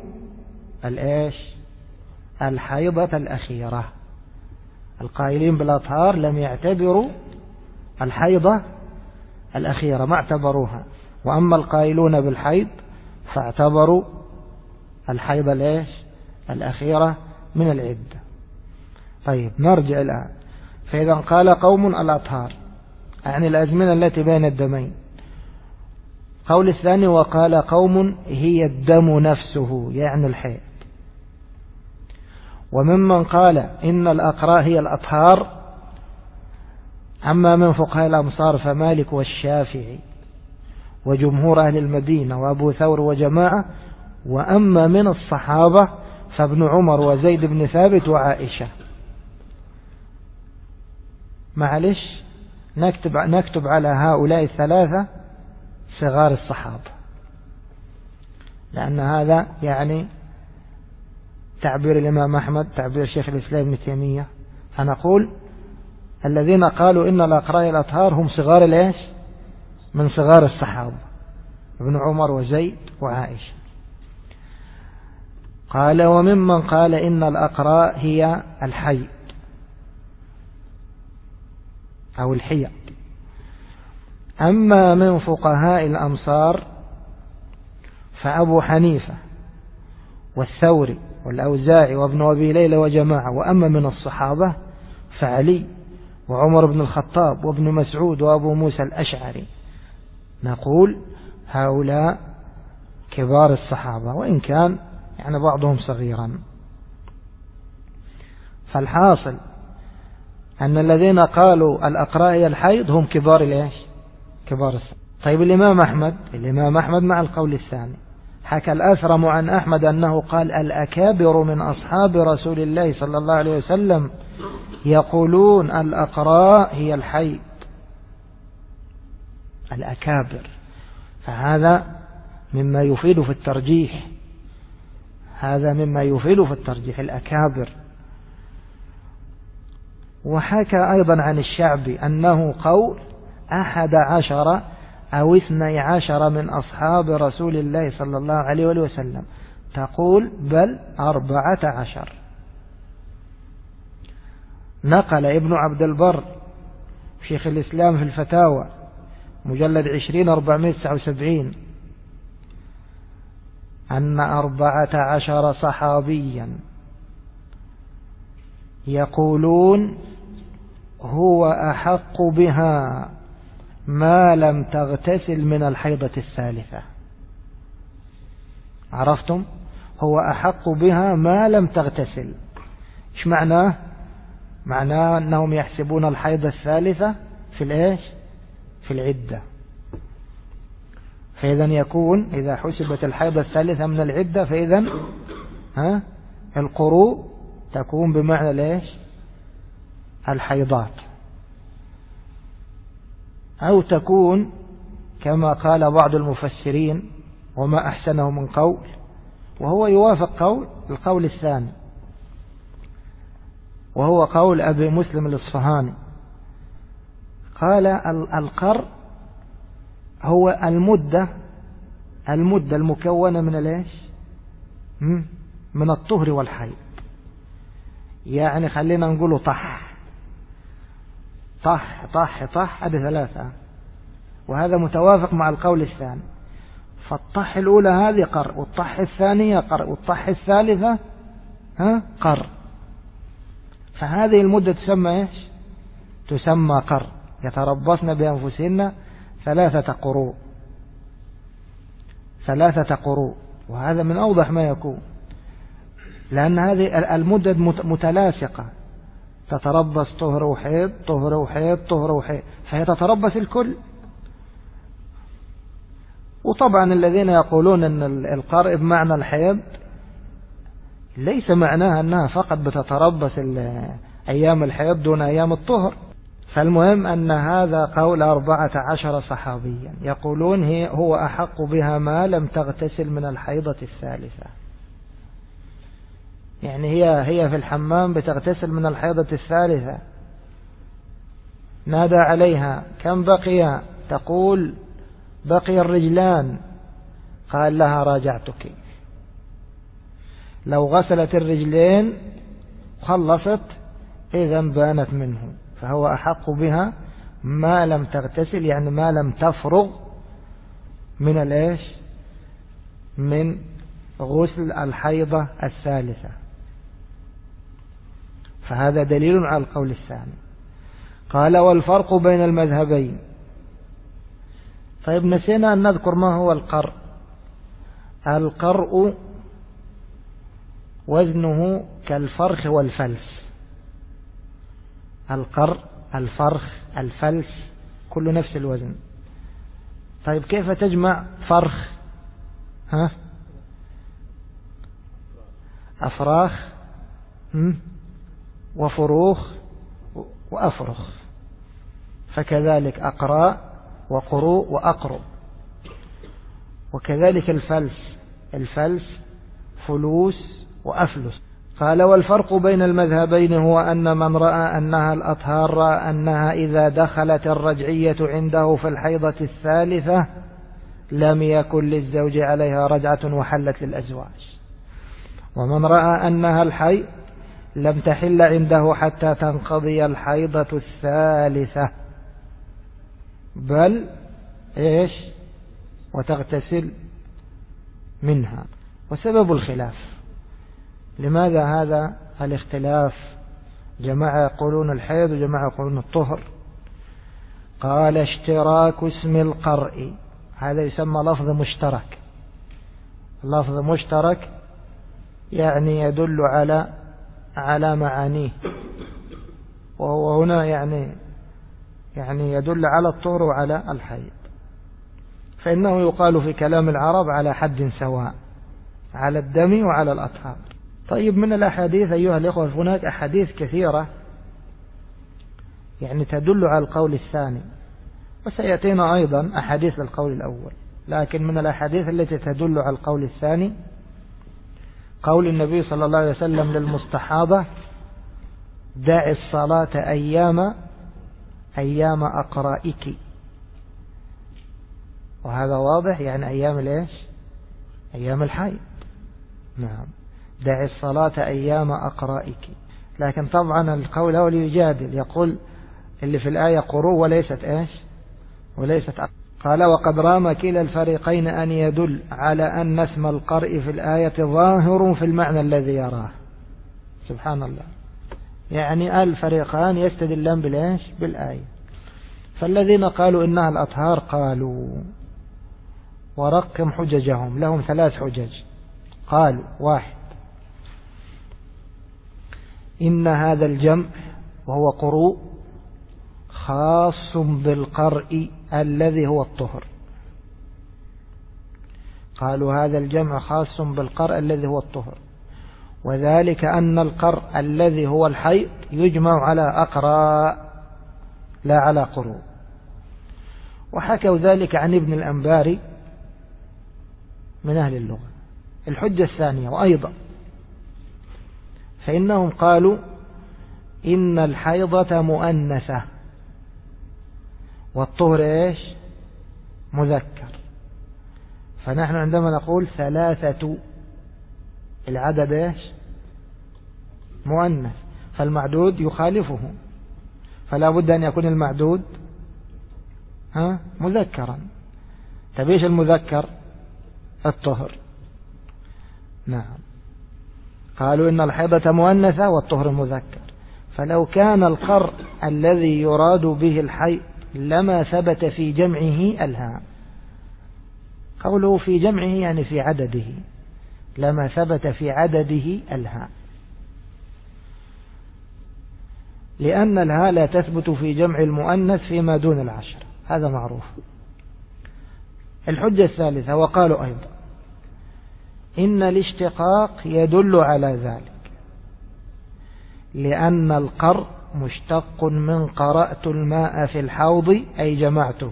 الحيضة الأخيرة. القائلين بالأطهار لم يعتبروا الحيضة الأخيرة ما اعتبروها. وأما القائلون بالحيض فاعتبروا الحيضة ليش الأخيرة من العدة. طيب نرجع الآن. فإذا قال قوم الأطهار يعني الأزمنة التي بين الدمين. قول الثاني وقال قوم هي الدم نفسه يعني الحيض. وممن قال إن الأقراء هي الأطهار أما من فقهاء الأمصار فمالك والشافعي وجمهور أهل المدينة وأبو ثور وجماعة. وأما من الصحابة فابن عمر وزيد بن ثابت وعائشة. معلش نكتب على هؤلاء الثلاثة صغار الصحابة لأن هذا يعني تعبير الإمام أحمد تعبير شيخ الإسلام ابن تيمية. فنقول الذين قالوا إن الأقراء الأطهار هم صغار الإيش من صغار الصحابة ابن عمر وزيد وعائشة. قال وممن قال إن الأقراء هي الحيض أو الحيض. أما من فقهاء الأمصار فأبو حنيفة والثوري والأوزاعي وابن أبي ليلى وجماعة. وأما من الصحابة فعلي وعمر بن الخطاب وابن مسعود وأبو موسى الأشعري. نقول هؤلاء كبار الصحابة وإن كان يعني بعضهم صغيرا. فالحاصل أن الذين قالوا الأقراء هي الحيض هم كبار الإيش كبار الصحابة. طيب الإمام أحمد مع القول الثاني حكى الأثرم عن أحمد أنه قال الأكابر من أصحاب رسول الله صلى الله عليه وسلم يقولون الأقراء هي الحيض الأكابر. فهذا مما يفيد في الترجيح الأكابر. وحكى أيضا عن الشعبي أنه قول 11 أو 12 من أصحاب رسول الله صلى الله عليه وسلم. تقول بل 14. نقل ابن عبد البر شيخ الإسلام في الفتاوى مجلد 20/479 أن 14 صحابيا يقولون هو أحق بها ما لم تغتسل من الحيضة الثالثة. عرفتم؟ هو أحق بها ما لم تغتسل. إيش معناه؟ معناه أنهم يحسبون الحيضة الثالثة في الإيش؟ في العدة. فإذا يكون إذا حسبت الحيضة الثالثة من العدة فإذا القروء تكون بمعنى الإيش؟ الحيضات. أو تكون كما قال بعض المفسرين وما أحسنه من قول وهو يوافق القول الثاني وهو قول أبي مسلم الإصفهاني. قال القر هو المدة المكونة من الإيش؟ من الطهر والحيض. يعني خلينا نقوله طح هذه 3 وهذا متوافق مع القول الثاني. فالطح الأولى هذه قر والطح الثانية قر والطح الثالثة قر. فهذه المدة تسمى إيش؟ تسمى قر. يتربصن بأنفسهن 3 قروء. وهذا من أوضح ما يكون لأن هذه المدة متلاصقة تتربص طهر وحيض فهي تتربص الكل. وطبعا الذين يقولون أن القرء بمعنى الحيض ليس معناها أنها فقط بتتربص أيام الحيض دون أيام الطهر. فالمهم أن هذا قول 14 صحابيا يقولون هو أحق بها ما لم تغتسل من الحيضة الثالثة. يعني هي في الحمام بتغتسل من الحيضة الثالثة. نادى عليها كم بقي؟ تقول بقي الرجلان. قال لها راجعتك. لو غسلت الرجلين خلصت إذن بانت منه. فهو أحق بها ما لم تغتسل يعني ما لم تفرغ من الإيش من غسل الحيضة الثالثة. فهذا دليل على القول الثاني. قال والفرق بين المذهبين. طيب نسينا أن نذكر ما هو القرء. القرء وزنه كالفرخ والفلس. القرء الفرخ الفلس كل نفس الوزن. طيب كيف تجمع فرخ أفراخ وفروخ وأفرخ، فكذلك أقراء وقروء وأقرب، وكذلك الفلس فلوس وأفلس. قال والفرق بين المذهبين هو أن من رأى أنها الأطهار رأى أنها إذا دخلت الرجعية عنده في الحيضة الثالثة لم يكن للزوج عليها رجعة وحلت للأزواج، ومن رأى أنها الحيض لم تحل عنده حتى تنقضي الحيضة الثالثة بل وتغتسل منها. وسبب الخلاف، لماذا هذا الاختلاف؟ جماعة يقولون الحيض وجماعة يقولون الطهر. قال اشتراك اسم القرء، هذا يسمى لفظ مشترك. لفظ مشترك يعني يدل على معانيه، وهو هنا يعني يدل على الطهر وعلى الحيض، فإنه يقال في كلام العرب على حد سواء، على الدم وعلى الأطهار. طيب من الأحاديث أيها الإخوة هناك أحاديث كثيرة تدل على القول الثاني، وسيأتينا أيضا أحاديث للقول الأول، لكن من الأحاديث التي تدل على القول الثاني قول النبي صلى الله عليه وسلم للمستحاضة دع الصلاة أيام أقرائك، وهذا واضح أيام الحيض. نعم، دع الصلاة أيام أقرائك. لكن طبعا القول الأول يجادل، يقول اللي في الآية قروء وليست قال وقد رام كلا الفريقين أن يدل على أن اسم القرء في الآية ظاهر في المعنى الذي يراه. سبحان الله، الفريقان يستدلان بالآية. فالذين قالوا إنها الأطهار قالوا، ورقم حججهم، لهم 3 حجج. قالوا: 1 إن هذا الجمع وهو قروء خاص بالقرء الذي هو الطهر. قالوا هذا الجمع خاص بالقرء الذي هو الطهر، وذلك أن القرء الذي هو الحيض يجمع على أقراء لا على قروء. وحكوا ذلك عن ابن الأنباري من أهل اللغة. الحجة الثانية وأيضا فإنهم قالوا إن الحيضة مؤنثة والطهر مذكر، فنحن عندما نقول 3 العدد مؤنث، فالمعدود يخالفه، فلا بد أن يكون المعدود مذكرا. تبيش المذكر الطهر. نعم، قالوا إن الحيضة مؤنثة والطهر مذكر، فلو كان القرء الذي يراد به الحيض لما ثبت في جمعه الهاء. قوله في جمعه يعني في عدده، لما ثبت في عدده الهاء، لأن الهاء لا تثبت في جمع المؤنث فيما دون 10، هذا معروف. الحجة الثالثة وقالوا أيضا إن الاشتقاق يدل على ذلك، لأن القرء مشتق من قرأت الماء في الحوض أي جمعته.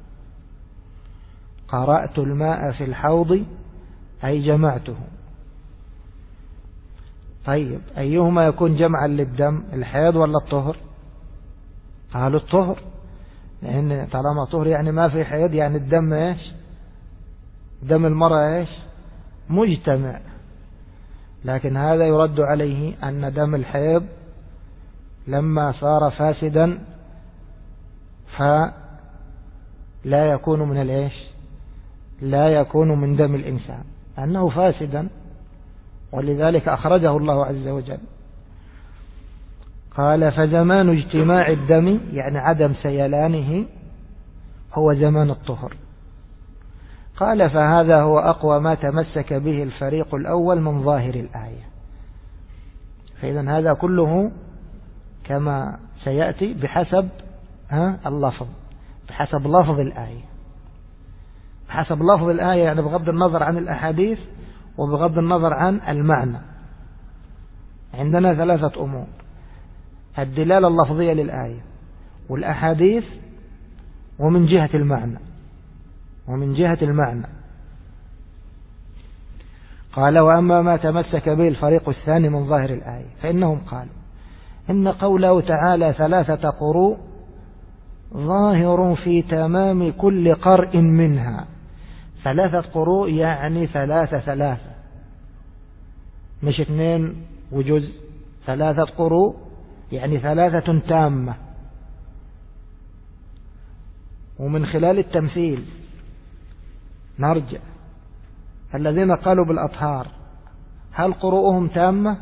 قرأت الماء في الحوض أي جمعته. طيب أيهما يكون جمعا للدم، الحيض ولا الطهر؟ قالوا الطهر، لأن طالما طهر يعني ما في حيض، يعني الدم دم المرأة مجتمع. لكن هذا يرد عليه أن دم الحيض لما صار فاسدا فلا يكون من الإيش؟ لا يكون من دم الإنسان أنه فاسدا، ولذلك أخرجه الله عز وجل. قال فزمان اجتماع الدم يعني عدم سيلانه هو زمان الطهر. قال فهذا هو أقوى ما تمسك به الفريق الأول من ظاهر الآية. فإذن هذا كله كما سيأتي بحسب اللفظ، بحسب لفظ الآية، بحسب لفظ الآية يعني بغض النظر عن الأحاديث وبغض النظر عن المعنى. عندنا ثلاثة أمور: الدلالة اللفظية للآية، والأحاديث، ومن جهة المعنى. ومن جهة المعنى قال وأما ما تمسك به الفريق الثاني من ظاهر الآية فإنهم قالوا إن قوله تعالى 3 قروء ظاهر في تمام كل قرء منها. 3 قروء يعني 3 مش 2 وجزء، 3 قروء يعني 3 تامة. ومن خلال التمثيل نرجع، الذين قالوا بالأطهار هل قروءهم تامة؟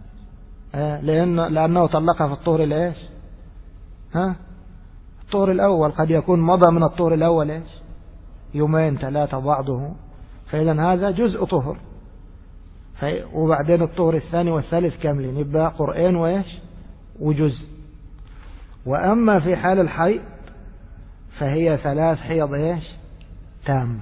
لأنه طلقها في الطهر الإيش؟ الطهر الأول، قد يكون مضى من الطهر الأول إيش؟ 2 3 بعضه، فإذا هذا جزء طهر. وبعدين الطهر الثاني والثالث كاملين، يبقى قرئين وإيش؟ وجزء. وأما في حال الحيض فهي 3 حيض إيش؟ تام.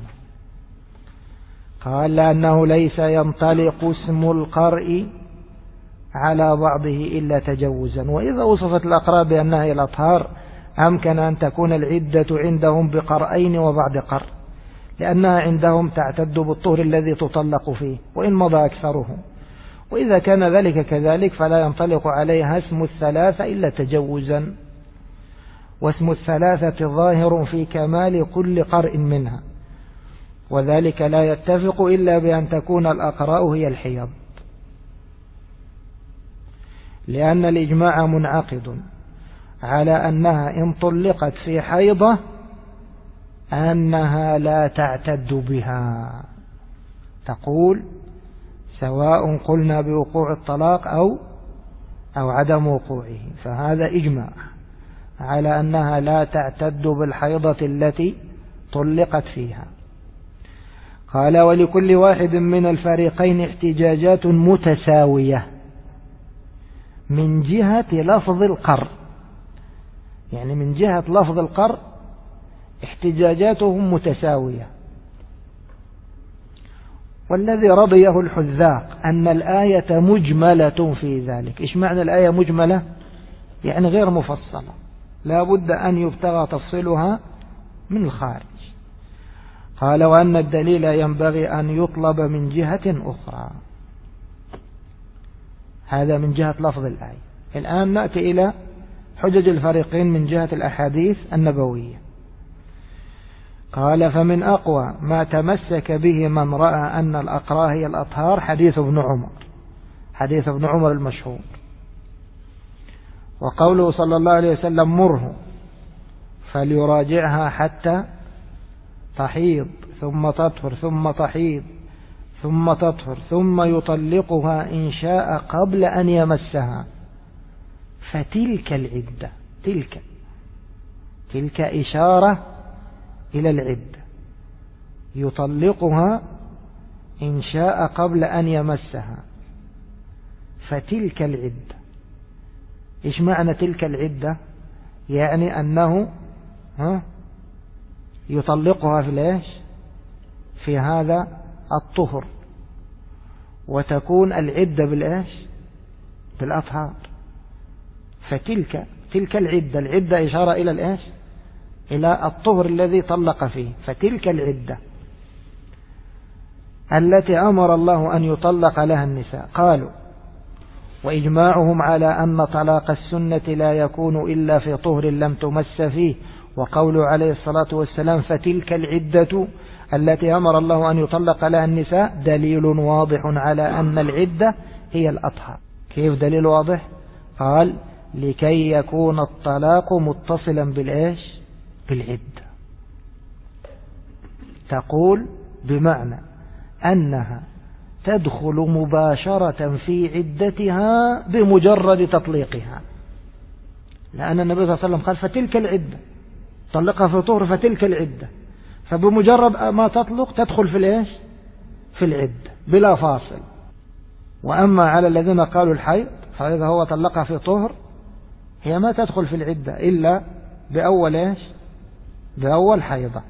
قال لأنه ليس ينطلق اسم القرء على بعضه إلا تجوزا. وإذا وصفت الأقراء بأنها هي الأطهار أمكن أن تكون العدة عندهم بقرئين وبعد قرء، لأنها عندهم تعتد بالطهر الذي تطلق فيه وإن مضى أكثره. وإذا كان ذلك كذلك فلا ينطلق عليها اسم 3 إلا تجوزا. واسم 3 ظاهر في كمال كل قرء منها، وذلك لا يتفق إلا بأن تكون الأقراء هي الحيض، لأن الإجماع منعقد على أنها إن طلقت في حيضة أنها لا تعتد بها. تقول سواء قلنا بوقوع الطلاق أو عدم وقوعه، فهذا إجماع على أنها لا تعتد بالحيضة التي طلقت فيها. قال ولكل واحد من الفريقين احتجاجات متساوية من جهة لفظ القرء، يعني من جهة لفظ القرء احتجاجاتهم متساوية. والذي رضيه الحذاق أن الآية مجملة في ذلك. إيش معنى الآية مجملة؟ يعني غير مفصلة، لا بد أن يبتغى تفصيلها من الخارج. قال وأن الدليل ينبغي أن يطلب من جهة أخرى. هذا من جهة لفظ الآية. الآن نأتي إلى حجج الفريقين من جهة الأحاديث النبوية. قال فمن أقوى ما تمسك به من رأى أن الأقراء هي الأطهار حديث ابن عمر، حديث ابن عمر المشهور، وقوله صلى الله عليه وسلم مره فليراجعها حتى تحيض ثم تطهر ثم تحيض ثم تطهر ثم يطلقها إن شاء قبل أن يمسها، فتلك العدة. تلك إشارة إلى العدة، يطلقها إن شاء قبل أن يمسها، فتلك العدة. إيش معنى تلك العدة؟ يعني أنه يطلقها في ليش؟ في هذا الطهر، وتكون العدة بالإيش؟ بالأطهار. فتلك العدة إشارة إلى الإيش؟ إلى الطهر الذي طلق فيه. فتلك العدة التي أمر الله أن يطلق لها النساء. قالوا وإجماعهم على أن طلاق السنة لا يكون إلا في طهر لم تمس فيه، وقوله عليه الصلاة والسلام فتلك العدة التي أمر الله أن يطلق لها النساء دليل واضح على أن العدة هي الأطهر. كيف دليل واضح؟ قال لكي يكون الطلاق متصلا بالإيش؟ بالعدة. تقول بمعنى أنها تدخل مباشرة في عدتها بمجرد تطليقها، لأن النبي صلى الله عليه وسلم قال فتلك العدة، طلقها في طهر فتلك العدة، فبمجرد ما تطلق تدخل في الإيش؟ في العدة بلا فاصل. وأما على الذين قالوا الحيض فإذا هو طلقها في طهر هي ما تدخل في العدة إلا بأول إيش؟ بأول حيضة.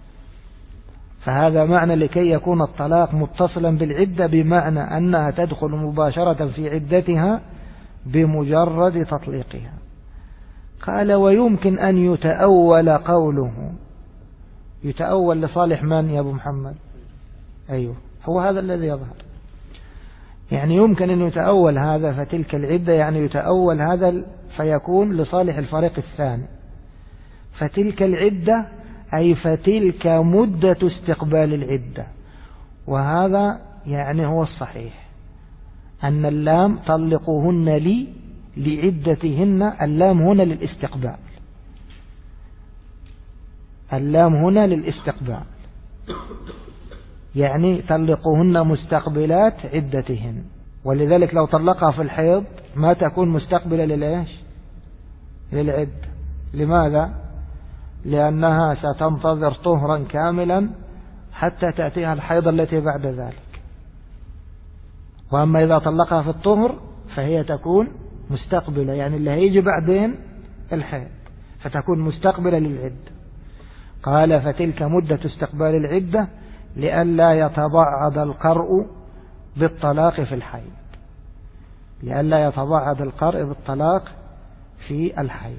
فهذا معنى لكي يكون الطلاق متصلا بالعدة، بمعنى أنها تدخل مباشرة في عدتها بمجرد تطليقها. قال ويمكن أن يتأول قوله، يتأول لصالح من يا أبو محمد؟ أيوه، هو هذا الذي يظهر، يعني يمكن أن يتأول هذا فتلك العدة، يعني يتأول هذا فيكون لصالح الفريق الثاني. فتلك العدة أي فتلك مدة استقبال العدة، وهذا يعني هو الصحيح أن اللام طلقوهن لي لعدتهن، اللام هنا للاستقبال، اللام هنا للاستقبال، يعني طلقوهن مستقبلات عدتهن. ولذلك لو طلقها في الحيض ما تكون مستقبلة للإيش؟ للعدة. لماذا؟ لأنها ستنتظر طهرا كاملا حتى تأتيها الحيض التي بعد ذلك. وأما إذا طلقها في الطهر فهي تكون مستقبلة، يعني اللي هيجي بعدين الحيض، فتكون مستقبلة للعدة. قال فتلك مدة استقبال العدة لئلا يتبعض القرء بالطلاق في الحيض، لئلا يتبعض القرء بالطلاق في الحيض.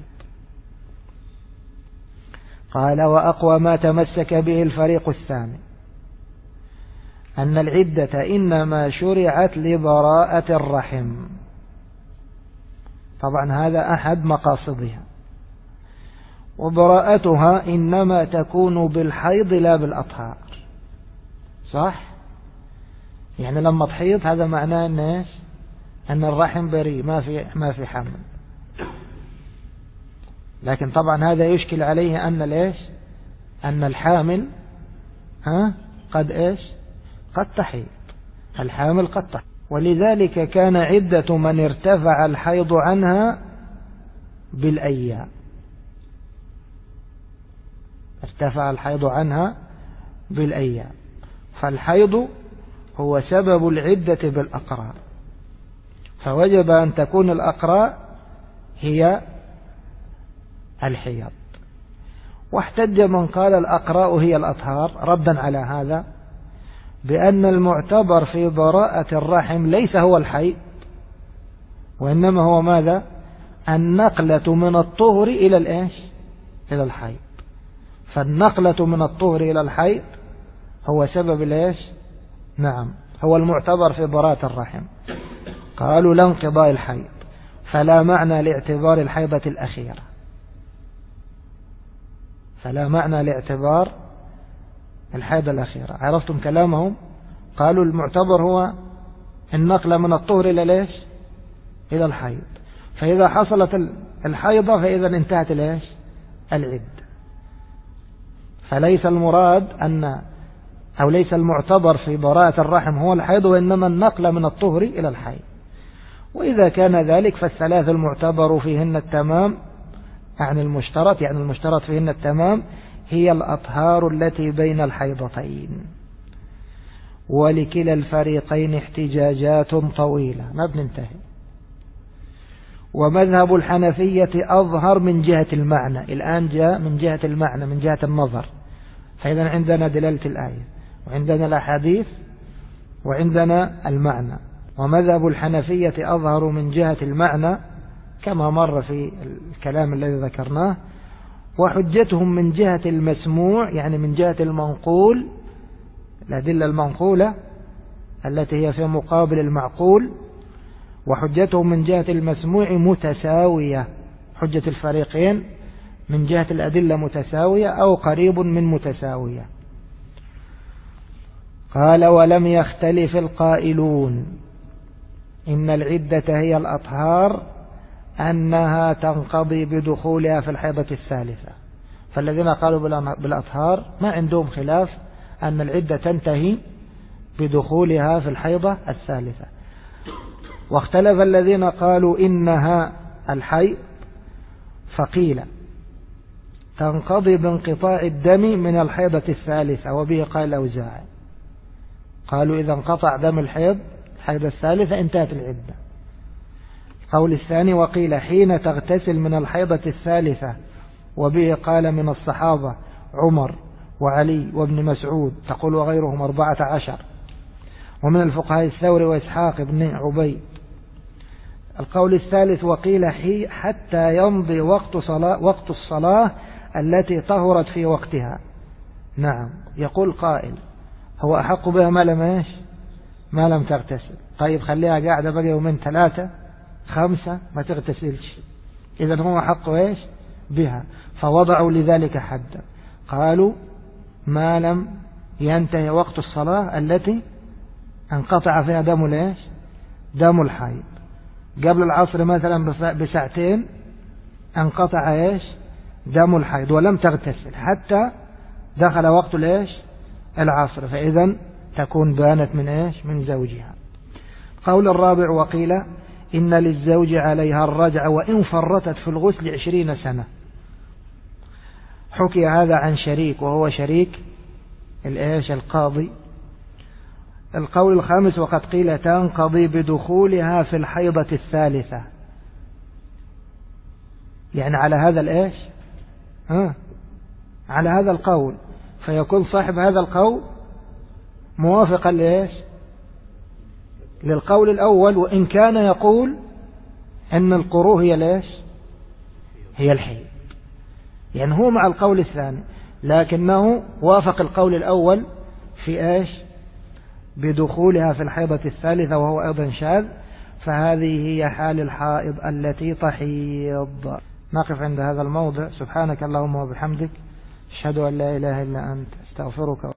قال وأقوى ما تمسك به الفريق الثاني أن العدة إنما شرعت لبراءة الرحم. طبعا هذا أحد مقاصدها، وبراءتها إنما تكون بالحيض لا بالأطهار. صح؟ يعني لما تحيض هذا معناه أن الرحم بريء، ما في حمل. لكن طبعا هذا يشكل عليه أن الحامل قد تحيض، الحامل قد تحيض. ولذلك كان عدة من ارتفع الحيض عنها بالأيام، ارتفع الحيض عنها بالأيام. فالحيض هو سبب العدة بالأقراء، فوجب أن تكون الأقراء هي الحيض. واحتج من قال الأقراء هي الأطهار ردا على هذا بأن المعتبر في براءة الرحم ليس هو الحيض، وإنما هو ماذا؟ النقلة من الطهر إلى إلى الحيض. فالنقلة من الطهر إلى الحيض هو سبب نعم، هو المعتبر في براءة الرحم. قالوا لا انقضاء الحيض، فلا معنى لاعتبار الحيضة الأخيرة، فلا معنى لاعتبار الحيضة الأخيرة. عرفتم كلامهم؟ قالوا المعتبر هو النقلة من الطهر إلى إلى الحيض، فإذا حصلت الحيضة فإذا انتهت العدة. فليس المراد أو ليس المعتبر في براءة الرحم هو الحيض، وإنما النقلة من الطهر إلى الحيض. وإذا كان ذلك فالثلاث المعتبر فيهن التمام، يعني المشترط فيهن التمام، هي الأطهار التي بين الحيضتين. ولكلا الفريقين احتجاجات طويلة ما بننتهي. ومذهب الحنفية أظهر من جهة المعنى، الآن جاء من جهة المعنى، من جهة النظر. فإذا عندنا دلالة الآية، وعندنا الأحاديث، وعندنا المعنى. ومذهب الحنفية أظهر من جهة المعنى كما مر في الكلام الذي ذكرناه، وحجتهم من جهة المسموع، يعني من جهة المنقول، الأدلة المنقولة التي هي في مقابل المعقول، وحجتهم من جهة المسموع متساوية. حجة الفريقين من جهة الأدلة متساوية أو قريب من متساوية. قال ولم يختلف القائلون إن العدة هي الأطهار أنها تنقضي بدخولها في الحيضة الثالثة. فالذين قالوا بالأطهار ما عندهم خلاف أن العدة تنتهي بدخولها في الحيضة الثالثة. واختلف الذين قالوا إنها الحيض فقيل تنقضي بانقطاع الدم من الحيضة الثالثة، وبه قال الأوزاعي. قالوا إذا انقطع دم الحيض الثالثة انتهت العدة. القول الثاني وقيل حين تغتسل من الحيضة الثالثة، وبه قال من الصحابة عمر وعلي وابن مسعود، تقول وغيرهم 14، ومن الفقهاء الثوري وإسحاق بن عبيد. القول الثالث وقيل حتى يمضي وقت الصلاة التي طهرت في وقتها. نعم، يقول قائل هو أحق بها ما لم تغتسل. طيب خليها قاعدة بقى يومين 3 5 ما تغتسلش، إذن هو أحق بها، فوضعوا لذلك حدا. قالوا ما لم ينتهي وقت الصلاة التي انقطع فيها دم الحيض. قبل العصر مثلا بساعتين انقطع دم الحيض ولم تغتسل حتى دخل وقت العصر، فإذا تكون بانت من زوجها. قول الرابع وقيل إن للزوج عليها الرجع وإن فرطت في الغسل 20 سنة. حكي هذا عن شريك، وهو شريك القاضي. القول الخامس وقد قيل تنقضي بدخولها في الحيضة الثالثة، يعني على هذا على هذا القول، فيكون صاحب هذا القول موافقا للقول الأول، وإن كان يقول أن القروء هي الحيض، يعني هو مع القول الثاني، لكنه وافق القول الأول في بدخولها في الحيضة الثالثة، وهو أيضا شاذ. فهذه هي حال الحائض التي تحيض. نقف عند هذا الموضع. سبحانك اللهم وبحمدك، أشهد أن لا إله إلا أنت، استغفرك.